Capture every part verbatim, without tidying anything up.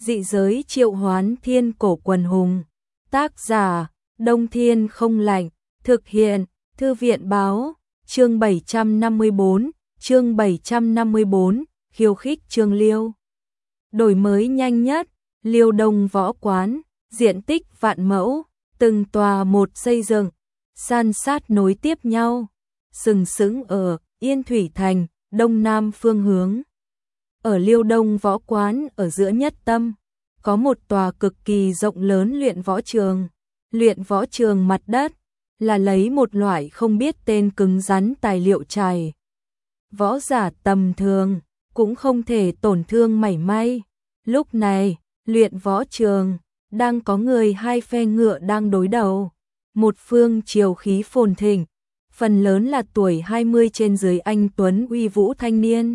Dị giới triệu hoán thiên cổ quần hùng. Tác giả, Đông Thiên không lạnh. Thực hiện, Thư viện báo. Chương bảy trăm năm mươi tư, chương bảy trăm năm mươi tư, khiêu khích Trương Liêu. Đổi mới nhanh nhất, Liêu Đông Võ Quán, diện tích vạn mẫu, từng tòa một xây dựng, san sát nối tiếp nhau, sừng sững ở Yên Thủy Thành, đông nam phương hướng. Ở Liêu Đông Võ Quán ở giữa nhất tâm, có một tòa cực kỳ rộng lớn luyện võ trường. Luyện võ trường mặt đất là lấy một loại không biết tên cứng rắn tài liệu trải. Võ giả tầm thường cũng không thể tổn thương mảy may. Lúc này, luyện võ trường đang có người hai phe ngựa đang đối đầu. Một phương triều khí phồn thịnh, phần lớn là tuổi hai mươi trên dưới anh tuấn uy vũ thanh niên.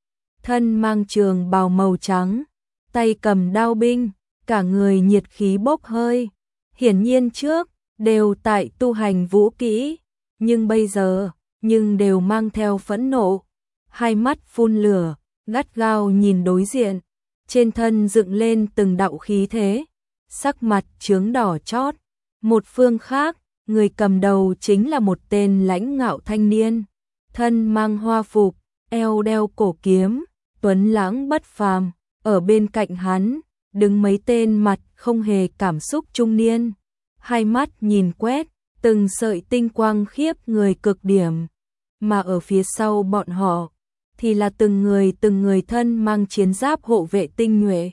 Thân mang trường bào màu trắng, tay cầm đao binh, cả người nhiệt khí bốc hơi. Hiển nhiên trước đều tại tu hành vũ kỹ, nhưng bây giờ, nhưng đều mang theo phẫn nộ. Hai mắt phun lửa, gắt gao nhìn đối diện, trên thân dựng lên từng đạo khí thế, sắc mặt chướng đỏ chót. Một phương khác, người cầm đầu chính là một tên lãnh ngạo thanh niên, thân mang hoa phục, eo đeo cổ kiếm, tuấn lãng bất phàm. Ở bên cạnh hắn, đứng mấy tên mặt không hề cảm xúc trung niên, hai mắt nhìn quét, từng sợi tinh quang khiếp người cực điểm. Mà ở phía sau bọn họ, thì là từng người từng người thân mang chiến giáp hộ vệ tinh nhuệ.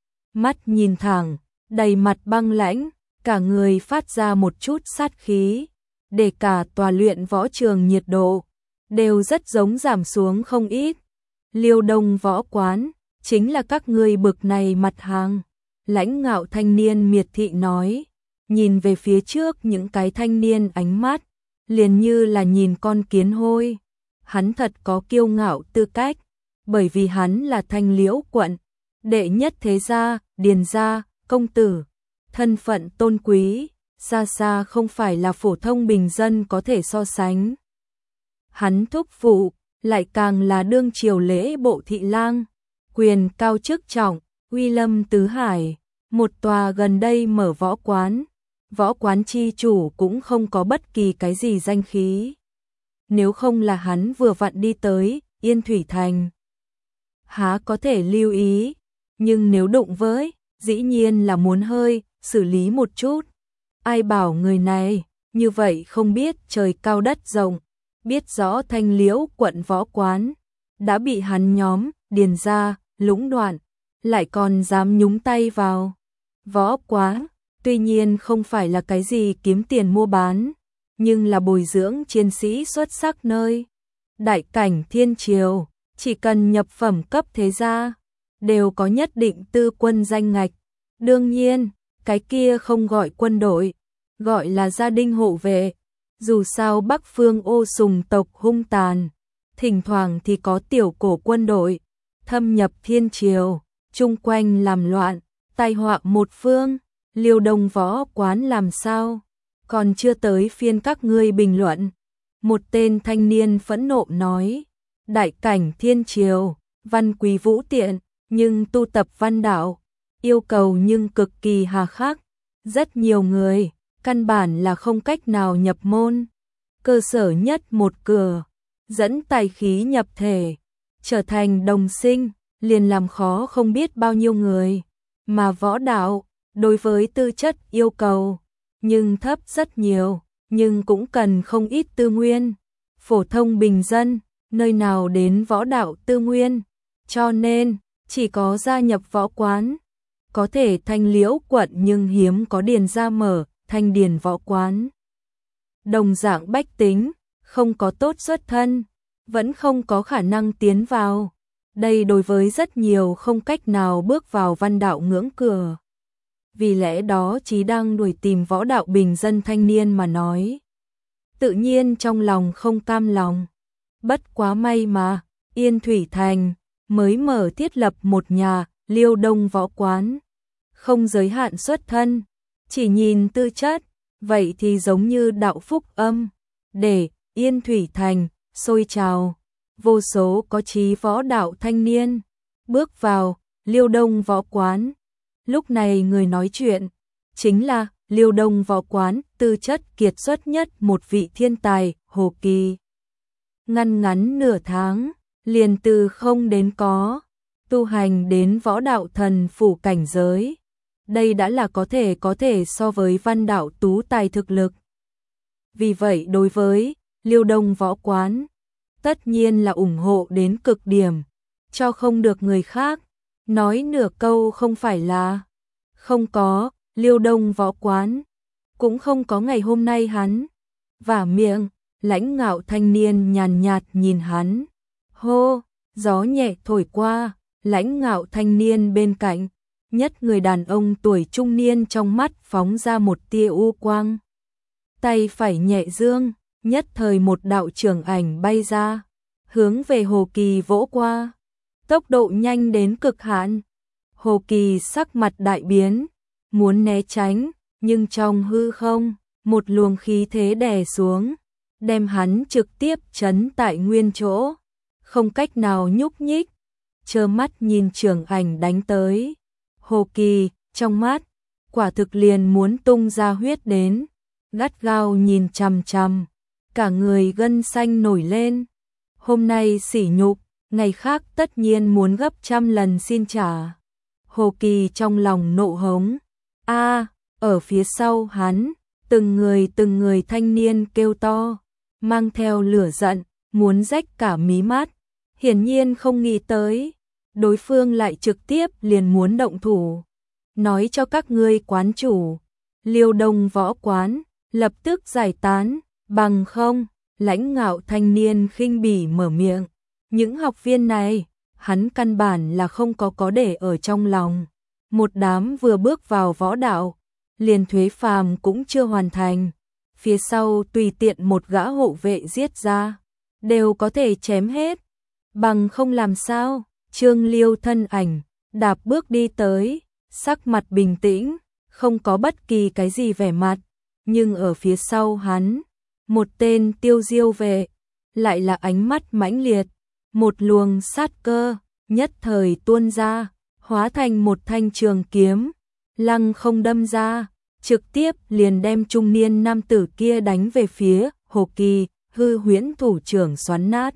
Mắt nhìn thẳng, đầy mặt băng lãnh, cả người phát ra một chút sát khí, để cả tòa luyện võ trường nhiệt độ đều rất giống giảm xuống không ít. Liêu Đông Võ Quán chính là các ngươi bực này mặt hàng. Lãnh ngạo thanh niên miệt thị nói, nhìn về phía trước những cái thanh niên ánh mắt liền như là nhìn con kiến hôi. Hắn thật có kiêu ngạo tư cách, bởi vì hắn là Thanh Liễu quận đệ nhất thế gia, Điền gia công tử, thân phận tôn quý, xa xa không phải là phổ thông bình dân có thể so sánh. Hắn thúc phụ lại càng là đương triều lễ bộ thị lang, quyền cao chức trọng, uy lâm tứ hải. Một tòa gần đây mở võ quán, võ quán chi chủ cũng không có bất kỳ cái gì danh khí. Nếu không là hắn vừa vặn đi tới Yên Thủy Thành, há có thể lưu ý, nhưng nếu đụng với, dĩ nhiên là muốn hơi xử lý một chút. Ai bảo người này như vậy không biết trời cao đất rộng, biết rõ Thanh Liễu quận võ quán đã bị hắn nhóm Điền gia lũng đoạn, lại còn dám nhúng tay vào. Võ quán tuy nhiên không phải là cái gì kiếm tiền mua bán, nhưng là bồi dưỡng chiến sĩ xuất sắc nơi. Đại cảnh thiên triều, chỉ cần nhập phẩm cấp thế gia, đều có nhất định tư quân danh ngạch. Đương nhiên, cái kia không gọi quân đội, gọi là gia đình hộ vệ. Dù sao Bắc Phương Ô Sùng tộc hung tàn, thỉnh thoảng thì có tiểu cổ quân đội thâm nhập thiên triều, chung quanh làm loạn, tai họa một phương. Liêu Đông Võ Quán làm sao? Còn chưa tới phiên các ngươi bình luận. Một tên thanh niên phẫn nộ nói, đại cảnh thiên triều, văn quý vũ tiện, nhưng tu tập văn đạo, yêu cầu nhưng cực kỳ hà khắc. Rất nhiều người, căn bản là không cách nào nhập môn. Cơ sở nhất một cửa, dẫn tài khí nhập thể, trở thành đồng sinh, liền làm khó không biết bao nhiêu người. Mà võ đạo, đối với tư chất yêu cầu, nhưng thấp rất nhiều, nhưng cũng cần không ít tư nguyên. Phổ thông bình dân, nơi nào đến võ đạo tư nguyên, cho nên, chỉ có gia nhập võ quán. Có thể Thanh Liễu quận nhưng hiếm có Điền gia mở, Thanh Điền võ quán. Đồng dạng bách tính, không có tốt xuất thân, vẫn không có khả năng tiến vào. Đây đối với rất nhiều không cách nào bước vào văn đạo ngưỡng cửa. Vì lẽ đó Chí đang đuổi tìm võ đạo bình dân thanh niên mà nói. Tự nhiên trong lòng không cam lòng. Bất quá may mà, Yên Thủy Thành mới mở thiết lập một nhà Liêu Đông Võ Quán. Không giới hạn xuất thân, chỉ nhìn tư chất, vậy thì giống như đạo phúc âm. Để Yên Thủy Thành sôi trào, vô số có chí võ đạo thanh niên bước vào Liêu Đông Võ Quán, Lúc này người nói chuyện chính là Liêu Đông Võ Quán, tư chất kiệt xuất nhất một vị thiên tài, Hồ Kỳ. Ngăn ngắn nửa tháng, liền từ không đến có, tu hành đến võ đạo thần phủ cảnh giới. Đây đã là có thể có thể so với Văn Đạo tú tài thực lực. Vì vậy đối với Liêu Đông Võ Quán, tất nhiên là ủng hộ đến cực điểm, cho không được người khác nói nửa câu không phải là không có. Liêu Đông Võ Quán cũng không có ngày hôm nay. Hắn vả miệng, lãnh ngạo thanh niên nhàn nhạt nhìn hắn. Hô, gió nhẹ thổi qua, lãnh ngạo thanh niên bên cạnh, nhất người đàn ông tuổi trung niên trong mắt phóng ra một tia u quang. Tay phải nhẹ dương, nhất thời một đạo trường ảnh bay ra, hướng về Hồ Kỳ vỗ qua. Tốc độ nhanh đến cực hạn. Hồ Kỳ sắc mặt đại biến, muốn né tránh, nhưng trong hư không, một luồng khí thế đè xuống, đem hắn trực tiếp trấn tại nguyên chỗ, không cách nào nhúc nhích, trơ mắt nhìn trường ảnh đánh tới. Hồ Kỳ, trong mắt, quả thực liền muốn tung ra huyết đến, gắt gao nhìn chằm chằm, cả người gân xanh nổi lên. Hôm nay sỉ nhục, ngày khác tất nhiên muốn gấp trăm lần xin trả. Hồ Kỳ trong lòng nộ hống. A, ở phía sau hắn, từng người từng người thanh niên kêu to, mang theo lửa giận, muốn rách cả mí mắt. Hiển nhiên không nghĩ tới, đối phương lại trực tiếp liền muốn động thủ. Nói cho các ngươi quán chủ, Liêu Đông Võ Quán, lập tức giải tán, bằng không, lãnh ngạo thanh niên khinh bỉ mở miệng. Những học viên này, hắn căn bản là không có có để ở trong lòng. Một đám vừa bước vào võ đạo, liền thuế phàm cũng chưa hoàn thành. Phía sau tùy tiện một gã hộ vệ giết ra, đều có thể chém hết. Bằng không làm sao, Trương Liêu thân ảnh, đạp bước đi tới, sắc mặt bình tĩnh, không có bất kỳ cái gì vẻ mặt. Nhưng ở phía sau hắn, một tên tiêu diêu vệ, lại là ánh mắt mãnh liệt, một luồng sát cơ, nhất thời tuôn ra, hóa thành một thanh trường kiếm, lăng không đâm ra, trực tiếp liền đem trung niên nam tử kia đánh về phía Hồ Kỳ, hư huyễn thủ trưởng xoắn nát.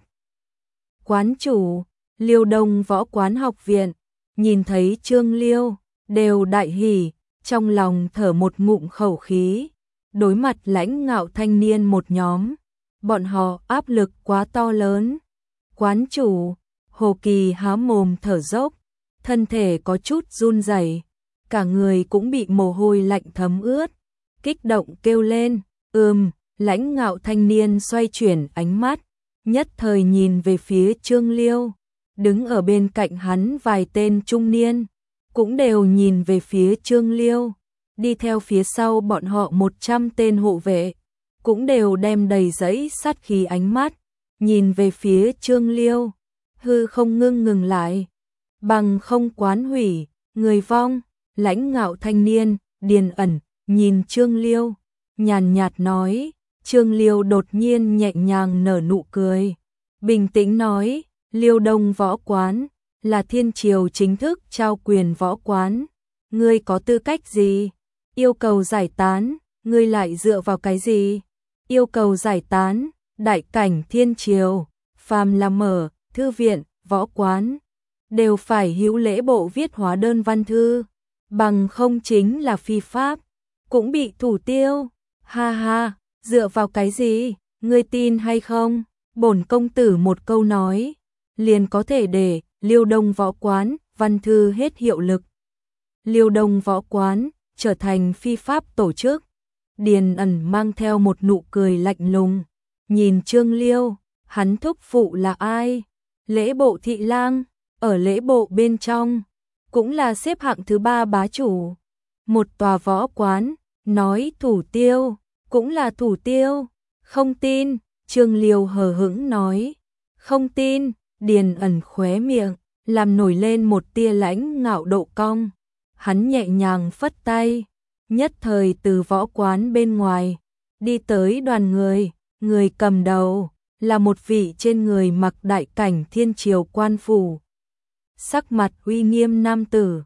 Quán chủ, Liêu Đông Võ Quán học viện, nhìn thấy Trương Liêu, đều đại hỉ, trong lòng thở một ngụm khẩu khí. Đối mặt lãnh ngạo thanh niên một nhóm, bọn họ áp lực quá to lớn. Quán chủ, Hồ Kỳ há mồm thở dốc, thân thể có chút run rẩy, cả người cũng bị mồ hôi lạnh thấm ướt, kích động kêu lên, ừm. Lãnh ngạo thanh niên xoay chuyển ánh mắt, nhất thời nhìn về phía Trương Liêu, đứng ở bên cạnh hắn vài tên trung niên, cũng đều nhìn về phía Trương Liêu, đi theo phía sau bọn họ một trăm tên hộ vệ, cũng đều đem đầy giấy sát khí ánh mắt, nhìn về phía Trương Liêu, hư không ngưng ngừng lại, bằng không quán hủy, người vong. Lãnh ngạo thanh niên, điền ẩn, nhìn Trương Liêu, nhàn nhạt nói. Trương Liêu đột nhiên nhẹ nhàng nở nụ cười, bình tĩnh nói, Liêu Đông Võ Quán, là thiên triều chính thức trao quyền võ quán, ngươi có tư cách gì? Yêu cầu giải tán, ngươi lại dựa vào cái gì? Yêu cầu giải tán, đại cảnh thiên triều, phàm là mở, thư viện, võ quán, đều phải hữu lễ bộ viết hóa đơn văn thư, bằng không chính là phi pháp, cũng bị thủ tiêu, ha ha. Dựa vào cái gì, ngươi tin hay không? Bổn công tử một câu nói, liền có thể để Liêu Đông Võ Quán văn thư hết hiệu lực. Liêu Đông Võ Quán trở thành phi pháp tổ chức. Điền ẩn mang theo một nụ cười lạnh lùng, nhìn Trương Liêu, hắn thúc phụ là ai? Lễ bộ thị lang, ở lễ bộ bên trong, cũng là xếp hạng thứ ba bá chủ. Một tòa võ quán, nói thủ tiêu, cũng là thủ tiêu, không tin, Trương Liêu hờ hững nói, không tin. Điền ẩn khóe miệng, làm nổi lên một tia lãnh ngạo độ cong, hắn nhẹ nhàng phất tay, nhất thời từ võ quán bên ngoài, đi tới đoàn người, người cầm đầu, là một vị trên người mặc đại cảnh thiên triều quan phủ. Sắc mặt uy nghiêm nam tử,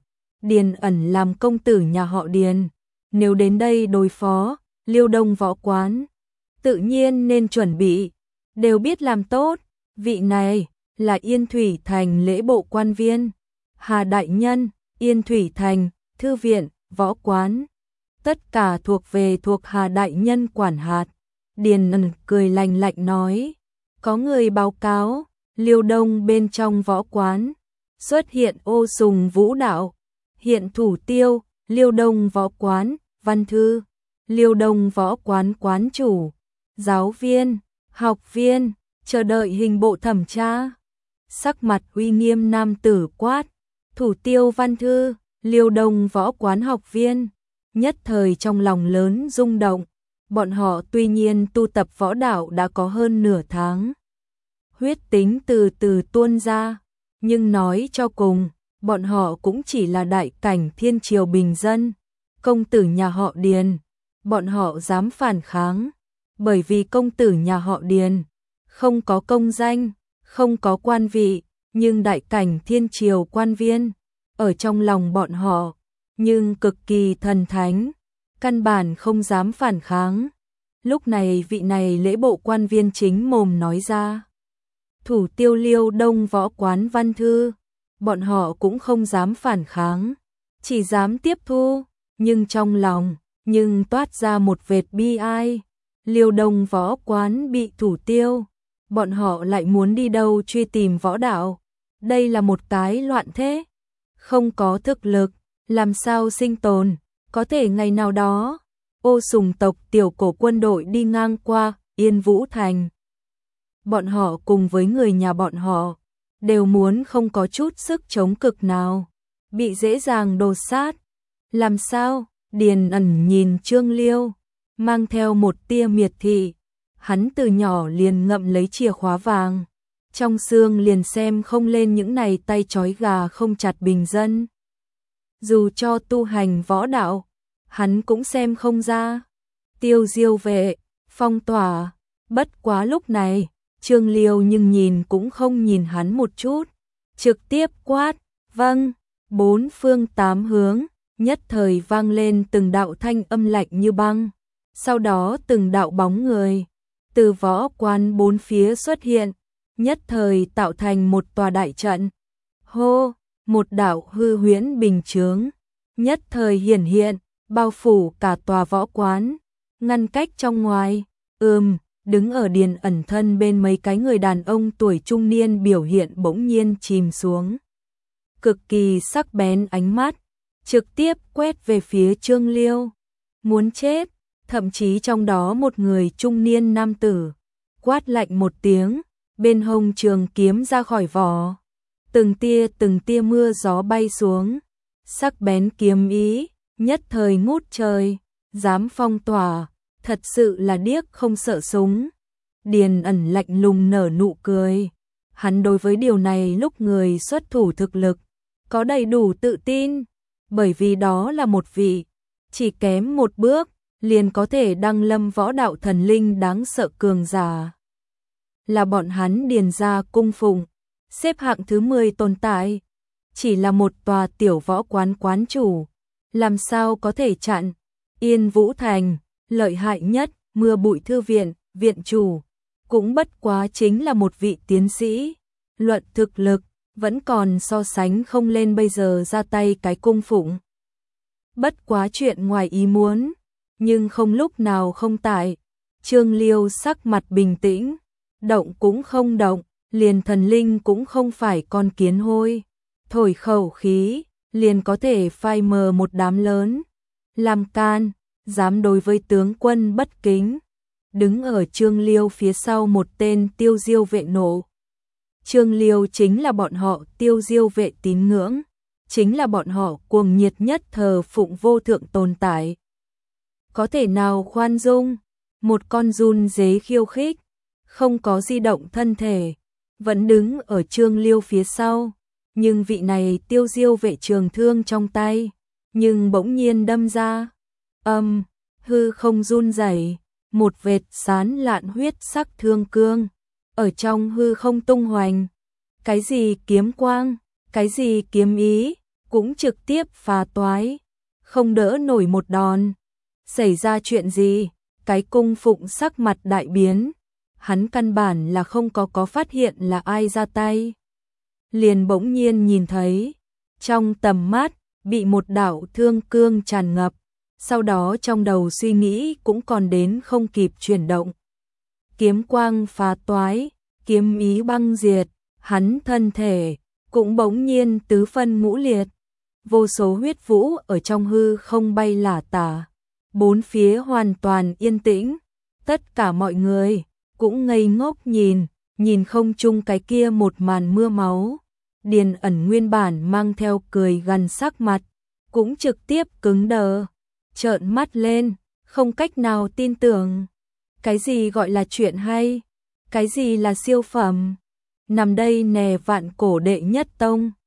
Điền Ẩn làm công tử nhà họ Điền, nếu đến đây đối phó Liêu Đông võ quán, tự nhiên nên chuẩn bị, đều biết làm tốt. Vị này là Yên Thủy Thành lễ bộ quan viên, Hà đại nhân, Yên Thủy Thành, thư viện, võ quán, tất cả thuộc về thuộc Hà đại nhân quản hạt. Điền Ẩn cười lạnh lạnh nói, có người báo cáo, Liêu Đông bên trong võ quán xuất hiện ô sùng vũ đạo, hiện thủ tiêu, Liêu Đông võ quán, văn thư, Liêu Đông võ quán quán chủ, giáo viên, học viên, chờ đợi hình bộ thẩm tra. Sắc mặt uy nghiêm nam tử quát, thủ tiêu văn thư, Liêu Đông võ quán học viên, nhất thời trong lòng lớn rung động. Bọn họ tuy nhiên tu tập võ đạo đã có hơn nửa tháng, huyết tính từ từ tuôn ra, nhưng nói cho cùng, bọn họ cũng chỉ là đại cảnh thiên triều bình dân, công tử nhà họ Điền, bọn họ dám phản kháng, bởi vì công tử nhà họ Điền không có công danh, không có quan vị, nhưng đại cảnh thiên triều quan viên ở trong lòng bọn họ, nhưng cực kỳ thần thánh, căn bản không dám phản kháng. Lúc này vị này lễ bộ quan viên chính mồm nói ra, thủ tiêu Liêu Đông võ quán văn thư, bọn họ cũng không dám phản kháng, chỉ dám tiếp thu, nhưng trong lòng, nhưng toát ra một vệt bi ai. Liêu Đông võ quán bị thủ tiêu, bọn họ lại muốn đi đâu truy tìm võ đạo, đây là một cái loạn thế, không có thực lực, làm sao sinh tồn, có thể ngày nào đó, ô sùng tộc tiểu cổ quân đội đi ngang qua Yên Vũ Thành. Bọn họ cùng với người nhà bọn họ, đều muốn không có chút sức chống cực nào, bị dễ dàng đột sát. Làm sao? Điền Ẩn nhìn Trương Liêu, mang theo một tia miệt thị, hắn từ nhỏ liền ngậm lấy chìa khóa vàng, trong xương liền xem không lên những này tay trói gà không chặt bình dân. Dù cho tu hành võ đạo, hắn cũng xem không ra. Tiêu Diêu vệ, phong tỏa, bất quá lúc này, Trương Liêu nhưng nhìn cũng không nhìn hắn một chút, trực tiếp quát, vâng, bốn phương tám hướng, nhất thời vang lên từng đạo thanh âm lạnh như băng, sau đó từng đạo bóng người, từ võ quán bốn phía xuất hiện, nhất thời tạo thành một tòa đại trận. Hô, một đạo hư huyễn bình chướng, nhất thời hiển hiện, bao phủ cả tòa võ quán, ngăn cách trong ngoài. Ừm, đứng ở Điền Ẩn thân bên mấy cái người đàn ông tuổi trung niên biểu hiện bỗng nhiên chìm xuống. Cực kỳ sắc bén ánh mắt, trực tiếp quét về phía Trương Liêu. Muốn chết, thậm chí trong đó một người trung niên nam tử, quát lạnh một tiếng, bên hông trường kiếm ra khỏi vỏ. Từng tia từng tia mưa gió bay xuống, sắc bén kiếm ý, nhất thời ngút trời, dám phong tỏa, thật sự là điếc không sợ súng. Điền Ẩn lạnh lùng nở nụ cười, hắn đối với điều này lúc người xuất thủ thực lực, có đầy đủ tự tin, bởi vì đó là một vị, chỉ kém một bước, liền có thể đăng lâm võ đạo thần linh đáng sợ cường giả. Là bọn hắn Điền gia cung phụng, xếp hạng thứ mười tồn tại, chỉ là một tòa tiểu võ quán quán chủ, làm sao có thể chặn. Yên Vũ Thành, lợi hại nhất, mưa bụi thư viện, viện chủ, cũng bất quá chính là một vị tiến sĩ, luận thực lực, vẫn còn so sánh không lên bây giờ ra tay cái cung phụng. Bất quá chuyện ngoài ý muốn, nhưng không lúc nào không tại. Trương Liêu sắc mặt bình tĩnh, động cũng không động, liền thần linh cũng không phải con kiến hôi, thổi khẩu khí, liền có thể phai mờ một đám lớn. Làm can, dám đối với tướng quân bất kính. Đứng ở Trương Liêu phía sau một tên Tiêu Diêu vệ nộ. Trương Liêu chính là bọn họ Tiêu Diêu vệ tín ngưỡng, chính là bọn họ cuồng nhiệt nhất thờ phụng vô thượng tồn tại. Có thể nào khoan dung, một con run dế khiêu khích, không có di động thân thể, vẫn đứng ở Trương Liêu phía sau, nhưng vị này Tiêu Diêu vệ trường thương trong tay, nhưng bỗng nhiên đâm ra, âm, hư không run rẩy, một vệt sán lạn huyết sắc thương cương, ở trong hư không tung hoành. Cái gì kiếm quang, cái gì kiếm ý, cũng trực tiếp phá toái, không đỡ nổi một đòn. Xảy ra chuyện gì? Cái cung phụng sắc mặt đại biến, hắn căn bản là không có có phát hiện là ai ra tay. Liền bỗng nhiên nhìn thấy, trong tầm mắt, bị một đạo thương cương tràn ngập, sau đó trong đầu suy nghĩ cũng còn đến không kịp chuyển động. Kiếm quang phá toái, kiếm ý băng diệt, hắn thân thể, cũng bỗng nhiên tứ phân ngũ liệt. Vô số huyết vũ ở trong hư không bay lả tả, bốn phía hoàn toàn yên tĩnh, tất cả mọi người cũng ngây ngốc nhìn, nhìn không chung cái kia một màn mưa máu. Điền Ẩn nguyên bản mang theo cười gần sắc mặt, cũng trực tiếp cứng đờ, trợn mắt lên, không cách nào tin tưởng. Cái gì gọi là chuyện hay? Cái gì là siêu phẩm? Nằm đây nè vạn cổ đệ nhất tông.